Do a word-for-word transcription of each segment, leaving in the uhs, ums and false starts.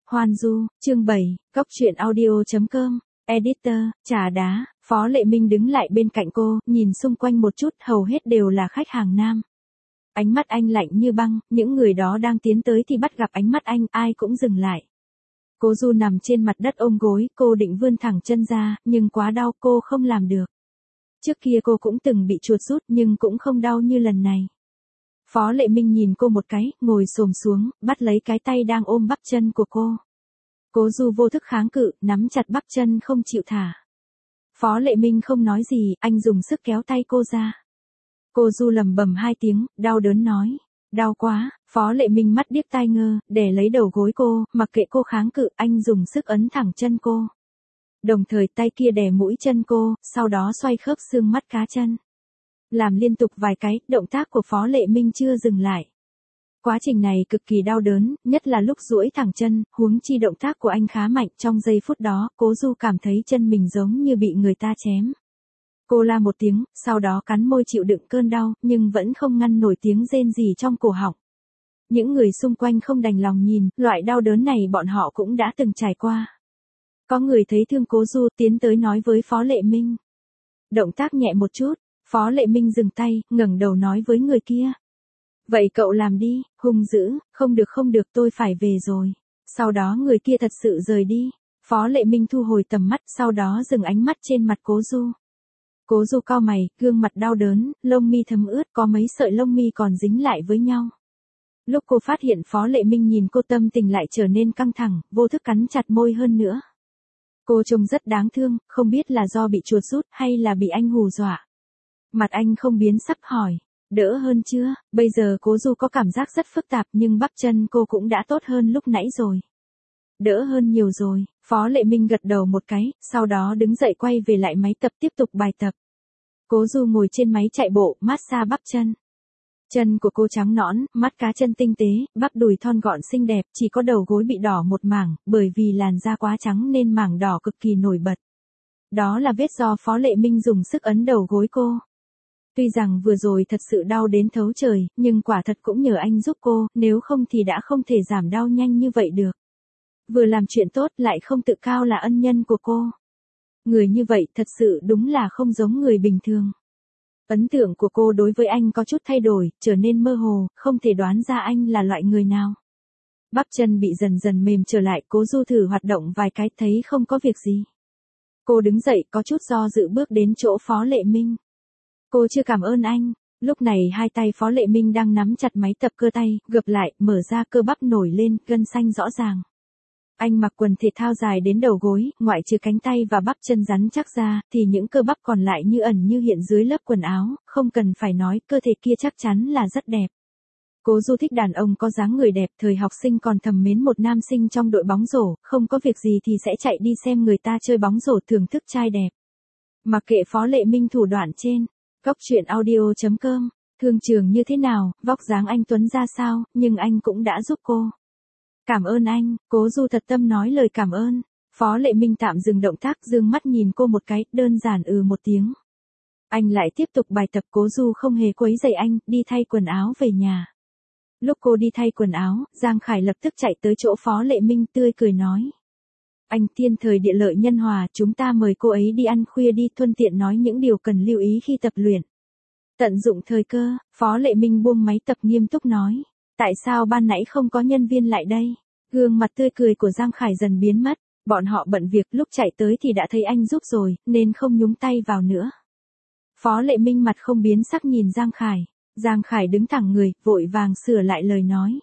Hoan Du, chương bảy, Cóc truyện audio chấm com, Editor, Trà Đá, Phó Lệ Minh đứng lại bên cạnh cô, nhìn xung quanh một chút, hầu hết đều là khách hàng nam. Ánh mắt anh lạnh như băng, những người đó đang tiến tới thì bắt gặp ánh mắt anh, ai cũng dừng lại. Cố Du nằm trên mặt đất ôm gối, cô định vươn thẳng chân ra, nhưng quá đau, cô không làm được. Trước kia cô cũng từng bị chuột rút nhưng cũng không đau như lần này. Phó Lệ Minh nhìn cô một cái, ngồi xổm xuống, bắt lấy cái tay đang ôm bắp chân của cô. Cố Du vô thức kháng cự, nắm chặt bắp chân không chịu thả. Phó Lệ Minh không nói gì, anh dùng sức kéo tay cô ra. Cô Du lầm bầm hai tiếng, đau đớn nói. Đau quá, Phó Lệ Minh mắt điếc tai ngơ, để lấy đầu gối cô, mặc kệ cô kháng cự, anh dùng sức ấn thẳng chân cô. Đồng thời tay kia đè mũi chân cô, sau đó xoay khớp xương mắt cá chân. Làm liên tục vài cái, động tác của Phó Lệ Minh chưa dừng lại. Quá trình này cực kỳ đau đớn, nhất là lúc duỗi thẳng chân, huống chi động tác của anh khá mạnh, trong giây phút đó, Cố Du cảm thấy chân mình giống như bị người ta chém. Cô la một tiếng, sau đó cắn môi chịu đựng cơn đau, nhưng vẫn không ngăn nổi tiếng rên rỉ trong cổ họng. Những người xung quanh không đành lòng nhìn, loại đau đớn này bọn họ cũng đã từng trải qua. Có người thấy thương Cố Du tiến tới nói với Phó Lệ Minh. Động tác nhẹ một chút, Phó Lệ Minh dừng tay, ngẩng đầu nói với người kia. Vậy cậu làm đi, hung dữ, không được không được tôi phải về rồi. Sau đó người kia thật sự rời đi. Phó Lệ Minh thu hồi tầm mắt, sau đó dừng ánh mắt trên mặt Cố Du. Cố Du cau mày, gương mặt đau đớn, lông mi thấm ướt, có mấy sợi lông mi còn dính lại với nhau. Lúc cô phát hiện Phó Lệ Minh nhìn cô, tâm tình lại trở nên căng thẳng, vô thức cắn chặt môi hơn nữa. Cô trông rất đáng thương, không biết là do bị chuột rút hay là bị anh hù dọa. Mặt anh không biến sắc hỏi, đỡ hơn chưa? Bây giờ Cố Du có cảm giác rất phức tạp nhưng bắp chân cô cũng đã tốt hơn lúc nãy rồi. Đỡ hơn nhiều rồi, Phó Lệ Minh gật đầu một cái, sau đó đứng dậy quay về lại máy tập tiếp tục bài tập. Cố Du ngồi trên máy chạy bộ, massage bắp chân. Chân của cô trắng nõn, mắt cá chân tinh tế, bắp đùi thon gọn xinh đẹp, chỉ có đầu gối bị đỏ một mảng, bởi vì làn da quá trắng nên mảng đỏ cực kỳ nổi bật. Đó là vết do Phó Lệ Minh dùng sức ấn đầu gối cô. Tuy rằng vừa rồi thật sự đau đến thấu trời, nhưng quả thật cũng nhờ anh giúp cô, nếu không thì đã không thể giảm đau nhanh như vậy được. Vừa làm chuyện tốt lại không tự cao là ân nhân của cô. Người như vậy thật sự đúng là không giống người bình thường. Ấn tượng của cô đối với anh có chút thay đổi, trở nên mơ hồ, không thể đoán ra anh là loại người nào. Bắp chân bị dần dần mềm trở lại, Cố Du thử hoạt động vài cái thấy không có việc gì. Cô đứng dậy có chút do dự bước đến chỗ Phó Lệ Minh. Cô chưa cảm ơn anh. Lúc này hai tay Phó Lệ Minh đang nắm chặt máy tập, cơ tay, gập lại, mở ra, cơ bắp nổi lên, gân xanh rõ ràng. Anh mặc quần thể thao dài đến đầu gối, ngoại trừ cánh tay và bắp chân rắn chắc ra, thì những cơ bắp còn lại như ẩn như hiện dưới lớp quần áo, không cần phải nói, cơ thể kia chắc chắn là rất đẹp. Cố Du thích đàn ông có dáng người đẹp, thời học sinh còn thầm mến một nam sinh trong đội bóng rổ, không có việc gì thì sẽ chạy đi xem người ta chơi bóng rổ thưởng thức trai đẹp. Mặc kệ Phó Lệ Minh thủ đoạn trên, Cóc truyện audio chấm com, thương trường như thế nào, vóc dáng anh tuấn ra sao, nhưng anh cũng đã giúp cô. Cảm ơn anh, Cố Du thật tâm nói lời cảm ơn. Phó Lệ Minh tạm dừng động tác, dương mắt nhìn cô một cái, đơn giản ừ một tiếng. Anh lại tiếp tục bài tập. Cố Du không hề quấy rầy anh, đi thay quần áo về nhà. Lúc cô đi thay quần áo, Giang Khải lập tức chạy tới chỗ Phó Lệ Minh, tươi cười nói. Anh, thiên thời địa lợi nhân hòa, chúng ta mời cô ấy đi ăn khuya đi, thuận tiện nói những điều cần lưu ý khi tập luyện. Tận dụng thời cơ, Phó Lệ Minh buông máy tập nghiêm túc nói. Tại sao ban nãy không có nhân viên lại đây? Gương mặt tươi cười của Giang Khải dần biến mất, bọn họ bận việc, lúc chạy tới thì đã thấy anh giúp rồi, nên không nhúng tay vào nữa. Phó Lệ Minh mặt không biến sắc nhìn Giang Khải. Giang Khải đứng thẳng người, vội vàng sửa lại lời nói.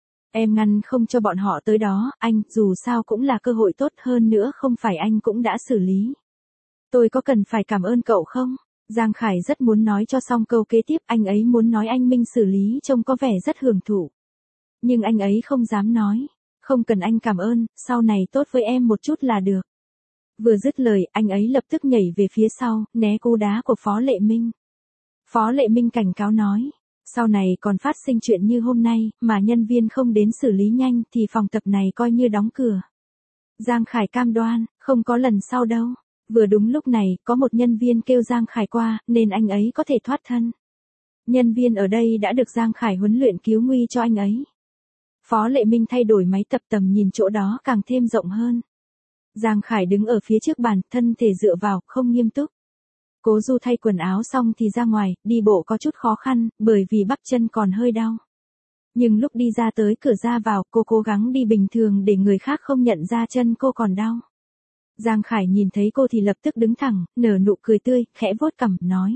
Em ngăn không cho bọn họ tới đó, anh, dù sao cũng là cơ hội tốt, hơn nữa không phải anh cũng đã xử lý. Tôi có cần phải cảm ơn cậu không? Giang Khải rất muốn nói cho xong câu kế tiếp, anh ấy muốn nói anh Minh xử lý trông có vẻ rất hưởng thụ. Nhưng anh ấy không dám nói. Không cần anh cảm ơn, sau này tốt với em một chút là được. Vừa dứt lời, anh ấy lập tức nhảy về phía sau, né cú đá của Phó Lệ Minh. Phó Lệ Minh cảnh cáo nói. Sau này còn phát sinh chuyện như hôm nay, mà nhân viên không đến xử lý nhanh thì phòng tập này coi như đóng cửa. Giang Khải cam đoan, không có lần sau đâu. Vừa đúng lúc này, có một nhân viên kêu Giang Khải qua, nên anh ấy có thể thoát thân. Nhân viên ở đây đã được Giang Khải huấn luyện cứu nguy cho anh ấy. Phó Lệ Minh thay đổi máy tập tầm nhìn chỗ đó càng thêm rộng hơn. Giang Khải đứng ở phía trước bàn, thân thể dựa vào, không nghiêm túc. Cố Du thay quần áo xong thì ra ngoài, đi bộ có chút khó khăn, bởi vì bắp chân còn hơi đau. Nhưng lúc đi ra tới cửa ra vào, cô cố gắng đi bình thường để người khác không nhận ra chân cô còn đau. Giang Khải nhìn thấy cô thì lập tức đứng thẳng, nở nụ cười tươi, khẽ vuốt cằm, nói.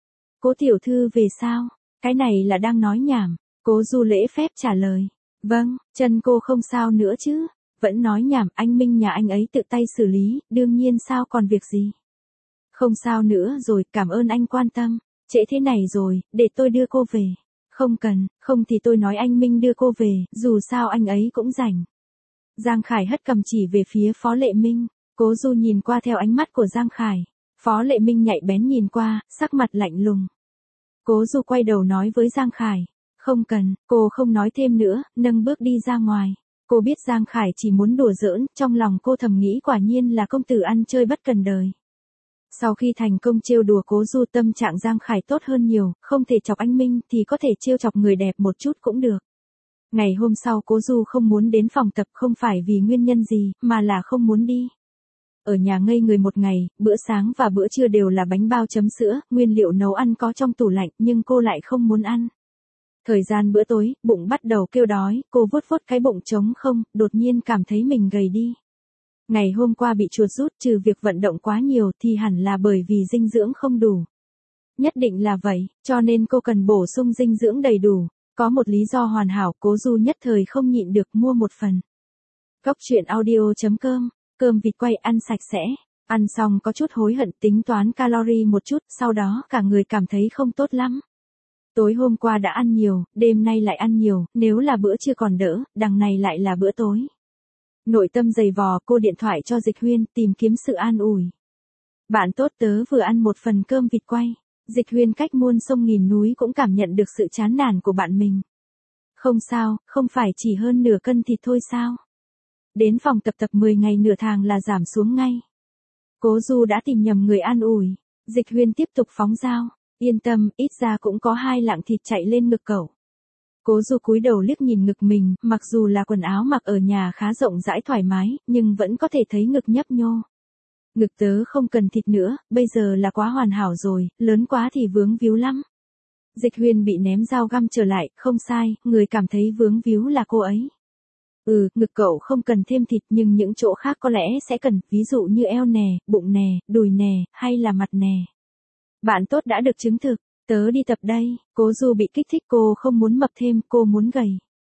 Cố tiểu thư về sao? Cái này là đang nói nhảm. Cố Du lễ phép trả lời. Vâng, chân cô không sao nữa chứ. Vẫn nói nhảm, anh Minh nhà anh ấy tự tay xử lý, đương nhiên sao còn việc gì. Không sao nữa rồi, cảm ơn anh quan tâm. Trễ thế này rồi, để tôi đưa cô về. Không cần, không thì tôi nói anh Minh đưa cô về, dù sao anh ấy cũng rảnh. Giang Khải hất cầm chỉ về phía Phó Lệ Minh. Cố Du nhìn qua theo ánh mắt của Giang Khải. Phó Lệ Minh nhạy bén nhìn qua, sắc mặt lạnh lùng. Cố Du quay đầu nói với Giang Khải. Không cần, cô không nói thêm nữa, nâng bước đi ra ngoài. Cô biết Giang Khải chỉ muốn đùa giỡn, trong lòng cô thầm nghĩ quả nhiên là công tử ăn chơi bất cần đời. Sau khi thành công trêu đùa Cố Du, tâm trạng Giang Khải tốt hơn nhiều, không thể chọc anh Minh thì có thể trêu chọc người đẹp một chút cũng được. Ngày hôm sau Cố Du không muốn đến phòng tập không phải vì nguyên nhân gì, mà là không muốn đi. Ở nhà ngây người một ngày, bữa sáng và bữa trưa đều là bánh bao chấm sữa, nguyên liệu nấu ăn có trong tủ lạnh nhưng cô lại không muốn ăn. Thời gian bữa tối, bụng bắt đầu kêu đói, cô vuốt vuốt cái bụng trống không, đột nhiên cảm thấy mình gầy đi. Ngày hôm qua bị chuột rút, trừ việc vận động quá nhiều thì hẳn là bởi vì dinh dưỡng không đủ. Nhất định là vậy, cho nên cô cần bổ sung dinh dưỡng đầy đủ. Có một lý do hoàn hảo, Cố Du nhất thời không nhịn được mua một phần. Cốc truyện audio chấm com, cơm vịt quay ăn sạch sẽ. Ăn xong có chút hối hận, tính toán calorie một chút, sau đó cả người cảm thấy không tốt lắm. Tối hôm qua đã ăn nhiều, đêm nay lại ăn nhiều, nếu là bữa trưa còn đỡ, đằng này lại là bữa tối. Nội tâm dày vò, cô điện thoại cho Dịch Huyên, tìm kiếm sự an ủi. Bạn tốt tớ vừa ăn một phần cơm vịt quay. Dịch Huyên cách muôn sông nghìn núi cũng cảm nhận được sự chán nản của bạn mình. Không sao, không phải chỉ hơn nửa cân thịt thôi sao? Đến phòng tập tập mười ngày nửa tháng là giảm xuống ngay. Cố Du đã tìm nhầm người an ủi. Dịch Huyên tiếp tục phóng dao. Yên tâm, ít ra cũng có hai lạng thịt chạy lên ngực cậu. Cố Du cúi đầu liếc nhìn ngực mình, mặc dù là quần áo mặc ở nhà khá rộng rãi thoải mái, nhưng vẫn có thể thấy ngực nhấp nhô. Ngực tớ không cần thịt nữa, bây giờ là quá hoàn hảo rồi, lớn quá thì vướng víu lắm. Dịch Huyên bị ném dao găm trở lại, không sai, người cảm thấy vướng víu là cô ấy. Ừ, ngực cậu không cần thêm thịt nhưng những chỗ khác có lẽ sẽ cần, ví dụ như eo nè, bụng nè, đùi nè, hay là mặt nè. Bạn tốt đã được chứng thực, tớ đi tập đây. Cố Du bị kích thích, cô không muốn mập thêm, cô muốn gầy.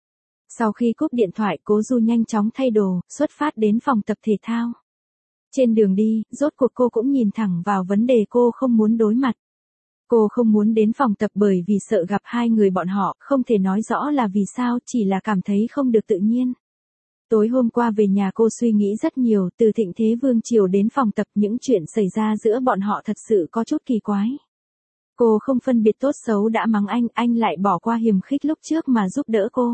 Sau khi cúp điện thoại, Cố Du nhanh chóng thay đồ, xuất phát đến phòng tập thể thao. Trên đường đi, rốt cuộc cô cũng nhìn thẳng vào vấn đề cô không muốn đối mặt. Cô không muốn đến phòng tập bởi vì sợ gặp hai người bọn họ, không thể nói rõ là vì sao, chỉ là cảm thấy không được tự nhiên. Tối hôm qua về nhà cô suy nghĩ rất nhiều, từ Thịnh Thế Vương Triều đến phòng tập, những chuyện xảy ra giữa bọn họ thật sự có chút kỳ quái. Cô không phân biệt tốt xấu đã mắng anh, anh lại bỏ qua hiềm khích lúc trước mà giúp đỡ cô.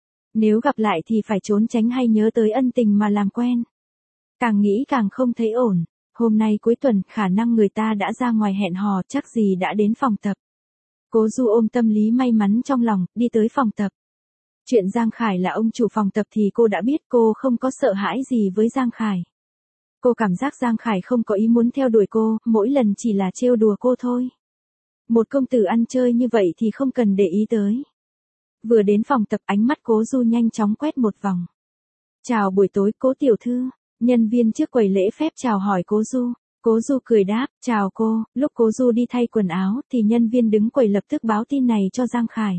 Nếu gặp lại thì phải trốn tránh hay nhớ tới ân tình mà làm quen. Càng nghĩ càng không thấy ổn. Hôm nay cuối tuần, khả năng người ta đã ra ngoài hẹn hò, chắc gì đã đến phòng tập. Cố Du ôm tâm lý may mắn trong lòng, đi tới phòng tập. Chuyện Giang Khải là ông chủ phòng tập thì cô đã biết, cô không có sợ hãi gì với Giang Khải. Cô cảm giác Giang Khải không có ý muốn theo đuổi cô, mỗi lần chỉ là trêu đùa cô thôi. Một công tử ăn chơi như vậy thì không cần để ý tới. Vừa đến phòng tập, ánh mắt Cố Du nhanh chóng quét một vòng. Chào buổi tối, Cố tiểu thư. Nhân viên trước quầy lễ phép chào hỏi Cố Du. Cố Du cười đáp, chào cô. Lúc Cố Du đi thay quần áo thì nhân viên đứng quầy lập tức báo tin này cho Giang Khải.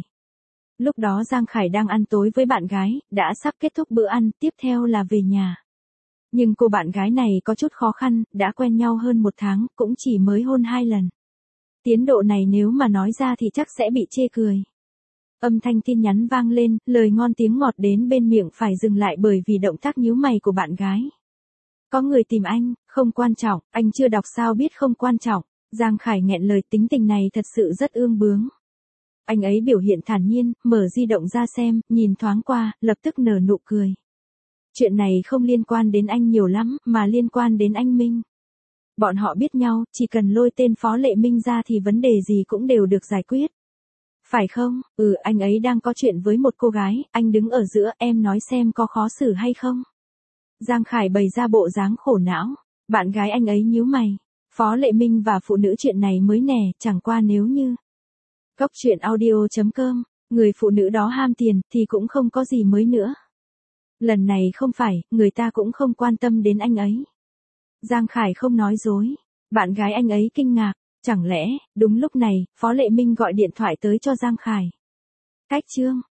Lúc đó Giang Khải đang ăn tối với bạn gái, đã sắp kết thúc bữa ăn, tiếp theo là về nhà. Nhưng cô bạn gái này có chút khó khăn, đã quen nhau hơn một tháng, cũng chỉ mới hôn hai lần. Tiến độ này nếu mà nói ra thì chắc sẽ bị chê cười. Âm thanh tin nhắn vang lên, lời ngon tiếng ngọt đến bên miệng phải dừng lại bởi vì động tác nhíu mày của bạn gái. Có người tìm anh, không quan trọng, anh chưa đọc sao biết không quan trọng. Giang Khải nghẹn lời, tính tình này thật sự rất ương bướng. Anh ấy biểu hiện thản nhiên, mở di động ra xem, nhìn thoáng qua, lập tức nở nụ cười. Chuyện này không liên quan đến anh nhiều lắm, mà liên quan đến anh Minh. Bọn họ biết nhau, chỉ cần lôi tên Phó Lệ Minh ra thì vấn đề gì cũng đều được giải quyết. Phải không? Ừ, anh ấy đang có chuyện với một cô gái, anh đứng ở giữa, em nói xem có khó xử hay không? Giang Khải bày ra bộ dáng khổ não. Bạn gái anh ấy nhíu mày. Phó Lệ Minh và phụ nữ chuyện này mới nè, chẳng qua nếu như. Cốc truyện audio chấm com, người phụ nữ đó ham tiền thì cũng không có gì mới nữa. Lần này không phải, người ta cũng không quan tâm đến anh ấy. Giang Khải không nói dối. Bạn gái anh ấy kinh ngạc. Chẳng lẽ, đúng lúc này, Phó Lệ Minh gọi điện thoại tới cho Giang Khải. Cách chương.